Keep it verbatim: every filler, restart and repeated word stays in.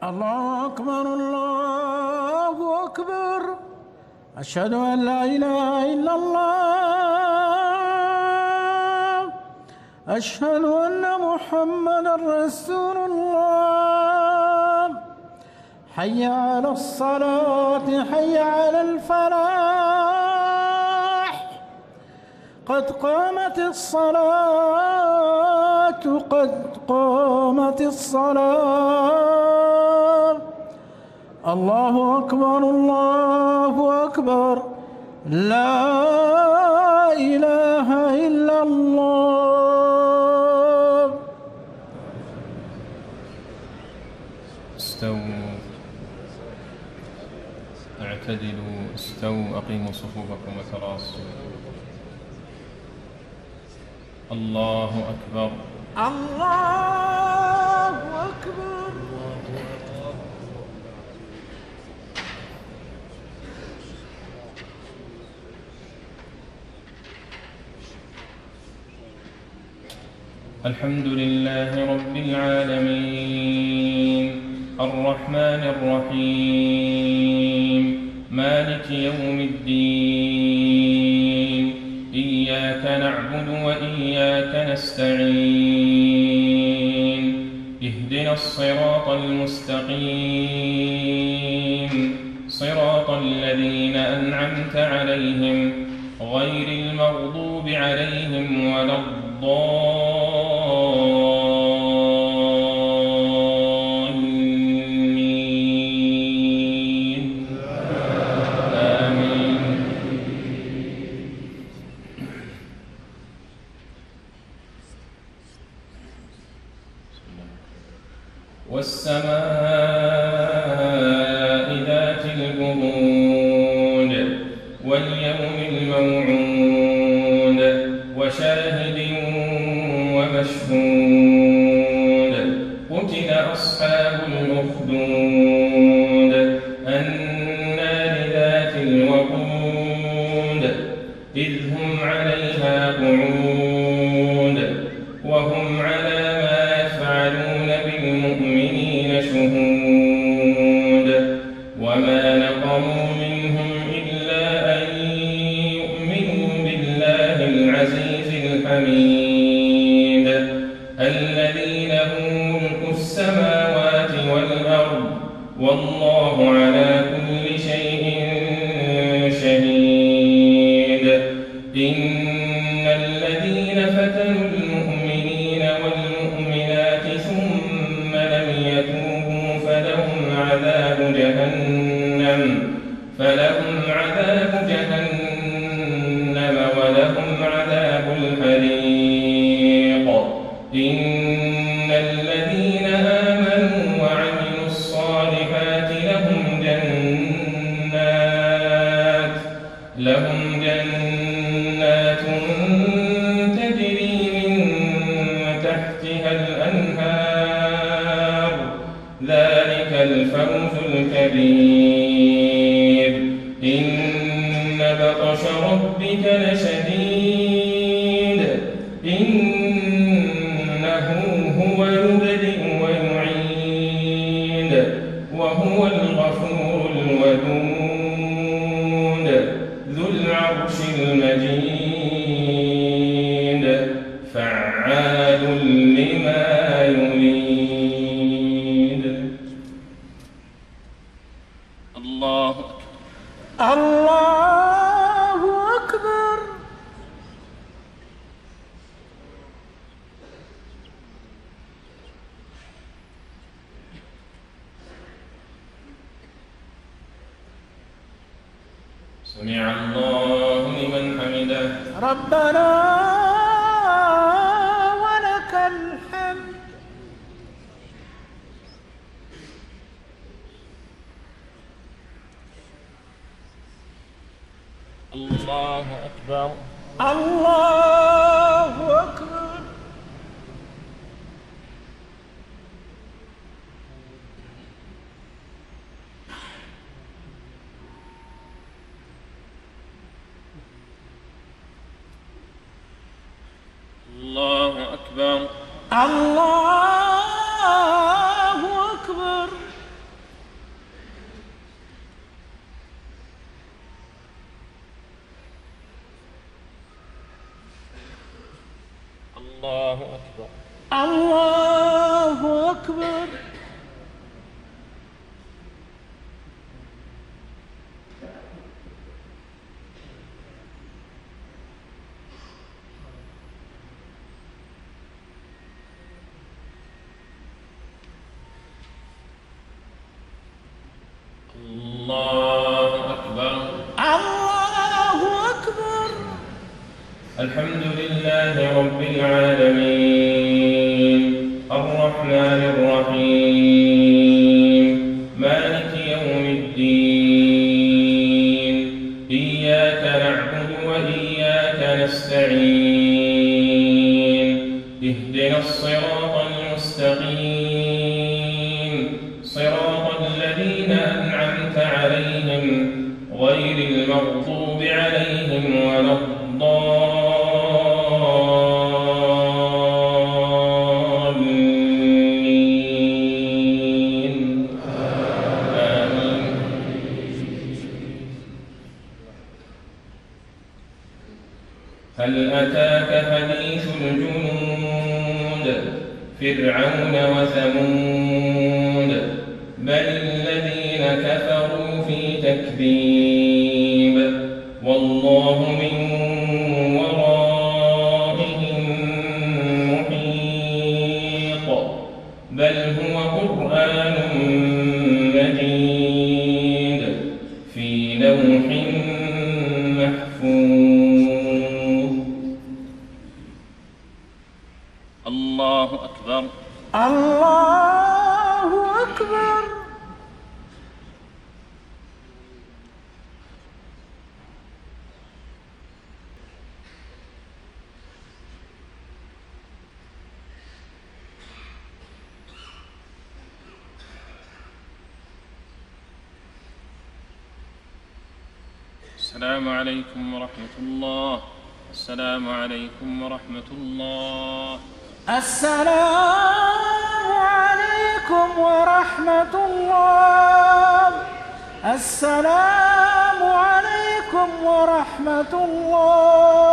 الله أكبر الله أكبر. أشهد أن لا إله إلا الله. أشهد أن محمدًا رسول الله. حي على الصلاة حي على الفلاح. قد قامت الصلاة قد قامت الصلاة. الله أكبر الله أكبر. لا إله إلا الله. استووا اعتدلوا استووا أقيموا صفوفكم وتراصوا. الله أكبر الله أكبر. الحمد لله رب العالمين الرحمن الرحيم مالك يوم الدين. إياك نعبد وإياك نستعين. اهدنا الصراط المستقيم صراط الذين أنعمت عليهم غير المغضوب عليهم ولا الضالين. آمين. والسماء ذات البروج واليوم الموعود وشاهد ومشهود. قتل أصحاب الأخدود النار ذات الوقود إذ هم عليها قعود وهم على ما يفعلون بالمؤمنين شهود. وما نقموا منهم إلا أن يؤمنوا بالله العزيز الحميد الذي له ملك السماوات والأرض والله على كل شيء شهيد. إن الذين فتنوا المؤمنين والمؤمنات ثم لم يتوبوا فلهم عذاب جهنم فلهم عذاب جهنم ولهم عذاب الحريق. إن الذين آمنوا وعملوا الصالحات لهم جنات لهم جنات تجري من تحتها الأنهار. ذلك الفوز الكبير. إن بطش ربك لشديد. إنه هو يبدئ ويعيد وهو الغفور الودود ذو العرش المجيد فعال لما يريد. الله الله أكبر. سمع الله لمن حمده. ربنا ولك الحمد. الله أكبر الله أكبر. الله أكبر الله أكبر. الله أكبر. الله أكبر. الله أكبر. الله أكبر. الحمد لله رب العالمين الرحمن الرحيم مالك يوم الدين إياك نعبد وإياك نستعين اهدنا الصراط المستقيم صراط الذين أنعمت عليهم غير المغضوب عليهم ولا الضالين آمين. هل أتاك حديث الجنود فرعون وثمود بل الذين كفروا في تكذيب والله من ورائهم محيط بل هو قرآن مجيد في لوح محفوظ. الله أكبر. الله أكبر. السلام عليكم ورحمة الله. السلام عليكم ورحمة الله. السلام عليكم ورحمة الله. السلام عليكم ورحمة الله.